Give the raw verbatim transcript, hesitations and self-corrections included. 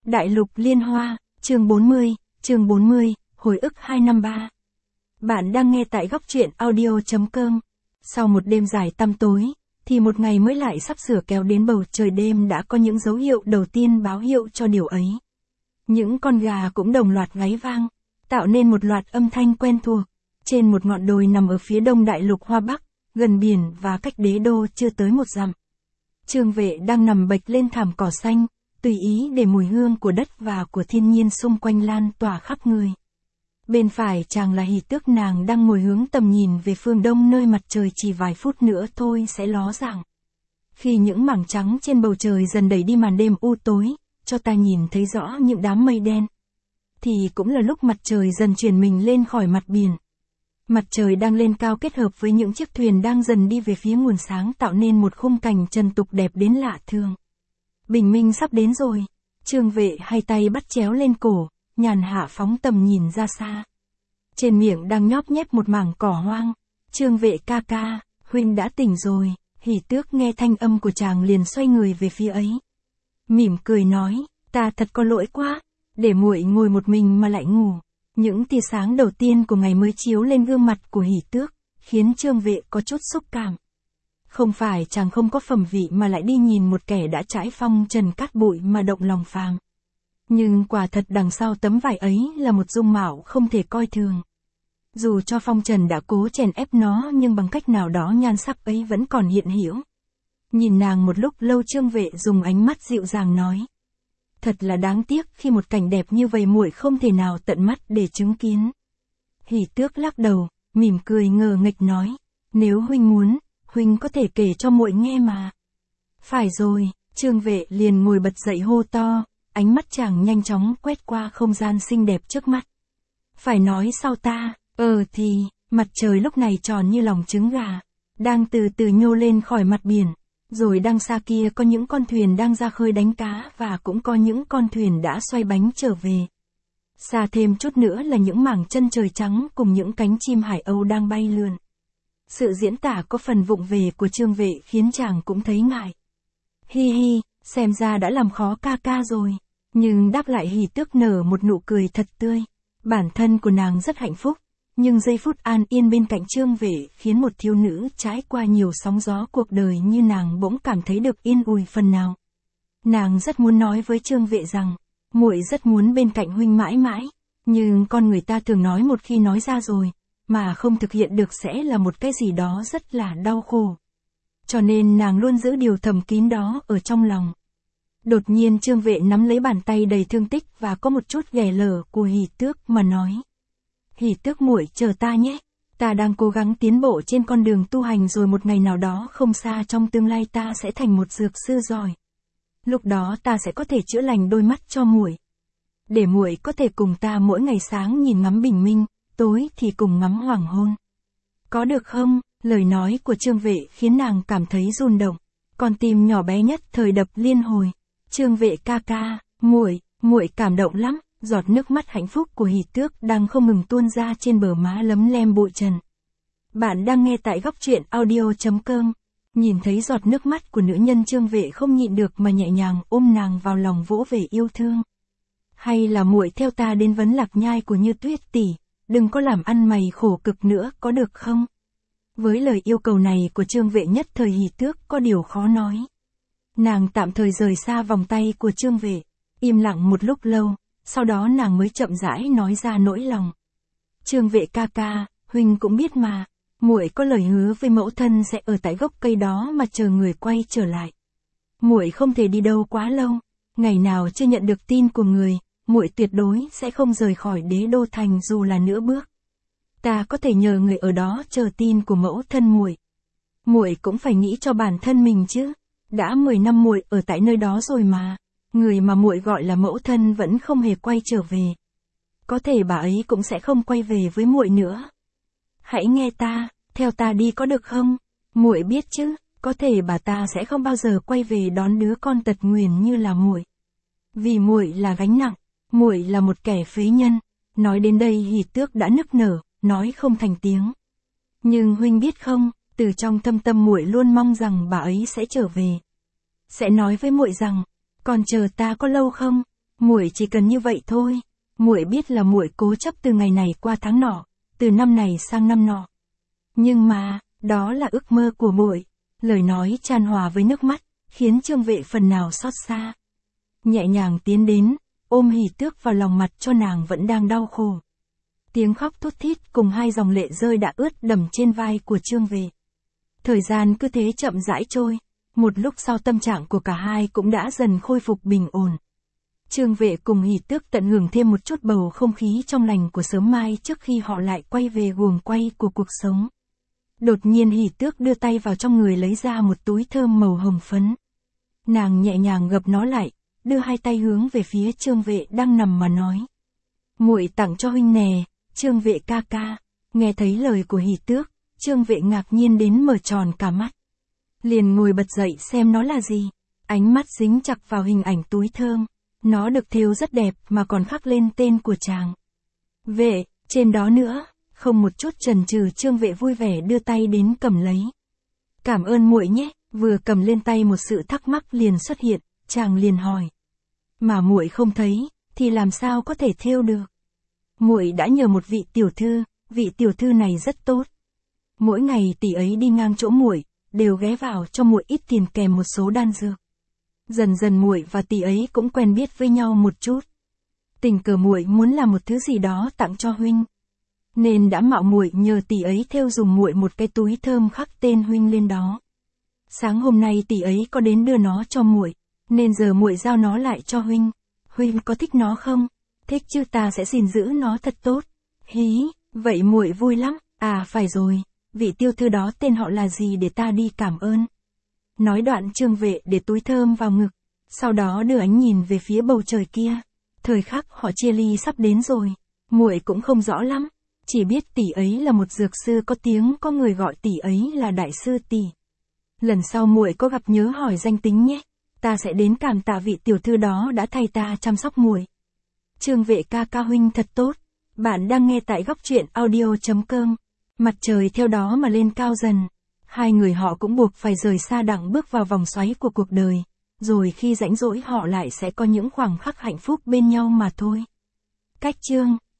Đại lục liên hoa, chương bốn mươi, chương bốn mươi, hồi ức hai năm ba. Bạn đang nghe tại góc truyện audio.com. Sau một đêm dài tăm tối, thì một ngày mới lại sắp sửa kéo đến bầu trời đêm đã có những dấu hiệu đầu tiên báo hiệu cho điều ấy. Những con gà cũng đồng loạt gáy vang, tạo nên một loạt âm thanh quen thuộc. Trên một ngọn đồi nằm ở phía đông đại lục Hoa Bắc, gần biển và cách đế đô chưa tới một dặm. Trương Vệ đang nằm bệch lên thảm cỏ xanh, tùy ý để mùi hương của đất và của thiên nhiên xung quanh lan tỏa khắp người. Bên phải chàng là Hỷ Tước, nàng đang ngồi hướng tầm nhìn về phương đông nơi mặt trời chỉ vài phút nữa thôi sẽ ló dạng. Khi những mảng trắng trên bầu trời dần đẩy đi màn đêm u tối, cho ta nhìn thấy rõ những đám mây đen, thì cũng là lúc mặt trời dần chuyển mình lên khỏi mặt biển. Mặt trời đang lên cao kết hợp với những chiếc thuyền đang dần đi về phía nguồn sáng tạo nên một khung cảnh trần tục đẹp đến lạ thường. Bình minh sắp đến rồi. Trương Vệ hai tay bắt chéo lên cổ, nhàn hạ phóng tầm nhìn ra xa. Trên miệng đang nhóp nhép một mảng cỏ hoang. Trương Vệ ca ca, huynh đã tỉnh rồi. Hỷ Tước nghe thanh âm của chàng liền xoay người về phía ấy. Mỉm cười nói, ta thật có lỗi quá, để muội ngồi một mình mà lại ngủ. Những tia sáng đầu tiên của ngày mới chiếu lên gương mặt của Hỷ Tước, khiến Trương Vệ có chút xúc cảm. Không phải chàng không có phẩm vị mà lại đi nhìn một kẻ đã trải phong trần cát bụi mà động lòng phàm. Nhưng quả thật đằng sau tấm vải ấy là một dung mạo không thể coi thường. Dù cho phong trần đã cố chèn ép nó nhưng bằng cách nào đó nhan sắc ấy vẫn còn hiện hữu. Nhìn nàng một lúc lâu, Trương Vệ dùng ánh mắt dịu dàng nói. Thật là đáng tiếc khi một cảnh đẹp như vậy muội không thể nào tận mắt để chứng kiến. Hỷ Tước lắc đầu, mỉm cười ngờ nghệch nói. Nếu huynh muốn, huynh có thể kể cho muội nghe mà. Phải rồi, Trương Vệ liền ngồi bật dậy hô to, ánh mắt chàng nhanh chóng quét qua không gian xinh đẹp trước mắt. Phải nói sao ta, ờ thì, mặt trời lúc này tròn như lòng trứng gà, đang từ từ nhô lên khỏi mặt biển. Rồi đằng xa kia có những con thuyền đang ra khơi đánh cá và cũng có những con thuyền đã xoay bánh trở về. Xa thêm chút nữa là những mảng chân trời trắng cùng những cánh chim hải âu đang bay lượn. Sự diễn tả có phần vụng về của Trương Vệ khiến chàng cũng thấy ngại. Hi hi, xem ra đã làm khó ca ca rồi. Nhưng đáp lại Hỷ Tước nở một nụ cười thật tươi. Bản thân của nàng rất hạnh phúc. Nhưng giây phút an yên bên cạnh Trương Vệ khiến một thiếu nữ trải qua nhiều sóng gió cuộc đời như nàng bỗng cảm thấy được yên ủi phần nào. Nàng rất muốn nói với Trương Vệ rằng, muội rất muốn bên cạnh huynh mãi mãi, nhưng con người ta thường nói một khi nói ra rồi, mà không thực hiện được sẽ là một cái gì đó rất là đau khổ. Cho nên nàng luôn giữ điều thầm kín đó ở trong lòng. Đột nhiên Trương Vệ nắm lấy bàn tay đầy thương tích và có một chút ghẻ lở của Hỷ Tước mà nói. Hỷ Tước muội chờ ta nhé, ta đang cố gắng tiến bộ trên con đường tu hành rồi một ngày nào đó không xa trong tương lai ta sẽ thành một dược sư giỏi. Lúc đó ta sẽ có thể chữa lành đôi mắt cho muội. Để muội có thể cùng ta mỗi ngày sáng nhìn ngắm bình minh, tối thì cùng ngắm hoàng hôn. Có được không? Lời nói của Trương Vệ khiến nàng cảm thấy rung động, con tim nhỏ bé nhất thời đập liên hồi. Trương Vệ ca ca, muội, muội cảm động lắm. Giọt nước mắt hạnh phúc của Hỷ Tước đang không ngừng tuôn ra trên bờ má lấm lem bụi trần. Bạn đang nghe tại góc truyện audio.com. Nhìn thấy giọt nước mắt của nữ nhân, Trương Vệ không nhịn được mà nhẹ nhàng ôm nàng vào lòng vỗ về yêu thương. Hay là muội theo ta đến Vấn Lạc Nhai của Như Tuyết tỷ, đừng có làm ăn mày khổ cực nữa có được không? Với lời yêu cầu này của Trương Vệ nhất thời Hỷ Tước có điều khó nói. Nàng tạm thời rời xa vòng tay của Trương Vệ, im lặng một lúc lâu. Sau đó nàng mới chậm rãi nói ra nỗi lòng. Trương Vệ ca ca, huynh cũng biết mà, muội có lời hứa với mẫu thân sẽ ở tại gốc cây đó mà chờ người quay trở lại. Muội không thể đi đâu quá lâu, ngày nào chưa nhận được tin của người, muội tuyệt đối sẽ không rời khỏi đế đô thành dù là nửa bước. Ta có thể nhờ người ở đó chờ tin của mẫu thân muội. Muội cũng phải nghĩ cho bản thân mình chứ, đã mười năm muội ở tại nơi đó rồi mà. Người mà muội gọi là mẫu thân vẫn không hề quay trở về. Có thể bà ấy cũng sẽ không quay về với muội nữa. Hãy nghe ta, theo ta đi có được không? Muội biết chứ, có thể bà ta sẽ không bao giờ quay về đón đứa con tật nguyền như là muội. Vì muội là gánh nặng, muội là một kẻ phế nhân. Nói đến đây Hỷ Tước đã nức nở, nói không thành tiếng. Nhưng huynh biết không, từ trong thâm tâm muội luôn mong rằng bà ấy sẽ trở về. Sẽ nói với muội rằng, còn chờ ta có lâu không? Muội chỉ cần như vậy thôi. Muội biết là muội cố chấp từ ngày này qua tháng nọ, từ năm này sang năm nọ. Nhưng mà, đó là ước mơ của muội. Lời nói chan hòa với nước mắt, khiến Trương Vệ phần nào xót xa. Nhẹ nhàng tiến đến, ôm Hỷ Tước vào lòng mặt cho nàng vẫn đang đau khổ. Tiếng khóc thút thít cùng hai dòng lệ rơi đã ướt đầm trên vai của Trương Vệ. Thời gian cứ thế chậm rãi trôi, một lúc sau tâm trạng của cả hai cũng đã dần khôi phục bình ổn. Trương Vệ cùng Hỷ Tước tận hưởng thêm một chút bầu không khí trong lành của sớm mai trước khi họ lại quay về guồng quay của cuộc sống. Đột nhiên Hỷ Tước đưa tay vào trong người lấy ra một túi thơm màu hồng phấn. Nàng nhẹ nhàng gập nó lại, đưa hai tay hướng về phía Trương Vệ đang nằm mà nói. Muội tặng cho huynh nè, Trương Vệ ca ca. Nghe thấy lời của Hỷ Tước, Trương Vệ ngạc nhiên đến mở tròn cả mắt. Liền ngồi bật dậy xem nó là gì. Ánh mắt dính chặt vào hình ảnh túi thơm. Nó được thêu rất đẹp mà còn khắc lên tên của chàng. Vệ, trên đó nữa. Không một chút chần chừ Trương Vệ vui vẻ đưa tay đến cầm lấy. Cảm ơn muội nhé. Vừa cầm lên tay một sự thắc mắc liền xuất hiện, chàng liền hỏi. Mà muội không thấy, thì làm sao có thể thêu được? Muội đã nhờ một vị tiểu thư, vị tiểu thư này rất tốt. Mỗi ngày tỷ ấy đi ngang chỗ muội, đều ghé vào cho muội ít tiền kèm một số đan dược. Dần dần muội và tỷ ấy cũng quen biết với nhau một chút. Tình cờ muội muốn làm một thứ gì đó tặng cho huynh, nên đã mạo muội nhờ tỷ ấy thêu dùng muội một cái túi thơm khắc tên huynh lên đó. Sáng hôm nay tỷ ấy có đến đưa nó cho muội, nên giờ muội giao nó lại cho huynh. Huynh có thích nó không? Thích chứ, ta sẽ gìn giữ nó thật tốt. Hí, vậy muội vui lắm. À phải rồi, vị tiểu thư đó tên họ là gì để ta đi cảm ơn. Nói đoạn Trương Vệ để túi thơm vào ngực, sau đó đưa ánh nhìn về phía bầu trời kia. Thời khắc họ chia ly sắp đến rồi, muội cũng không rõ lắm, chỉ biết tỷ ấy là một dược sư có tiếng, có người gọi tỷ ấy là đại sư tỷ. Lần sau muội có gặp nhớ hỏi danh tính nhé, ta sẽ đến cảm tạ vị tiểu thư đó đã thay ta chăm sóc muội. Trương Vệ ca ca huynh thật tốt. Bạn đang nghe tại góc truyện audio chấm com. Mặt trời theo đó mà lên cao dần. Hai người họ cũng buộc phải rời xa đặng bước vào vòng xoáy của cuộc đời. Rồi khi rãnh rỗi họ lại sẽ có những khoảng khắc hạnh phúc bên nhau mà thôi. Cách chương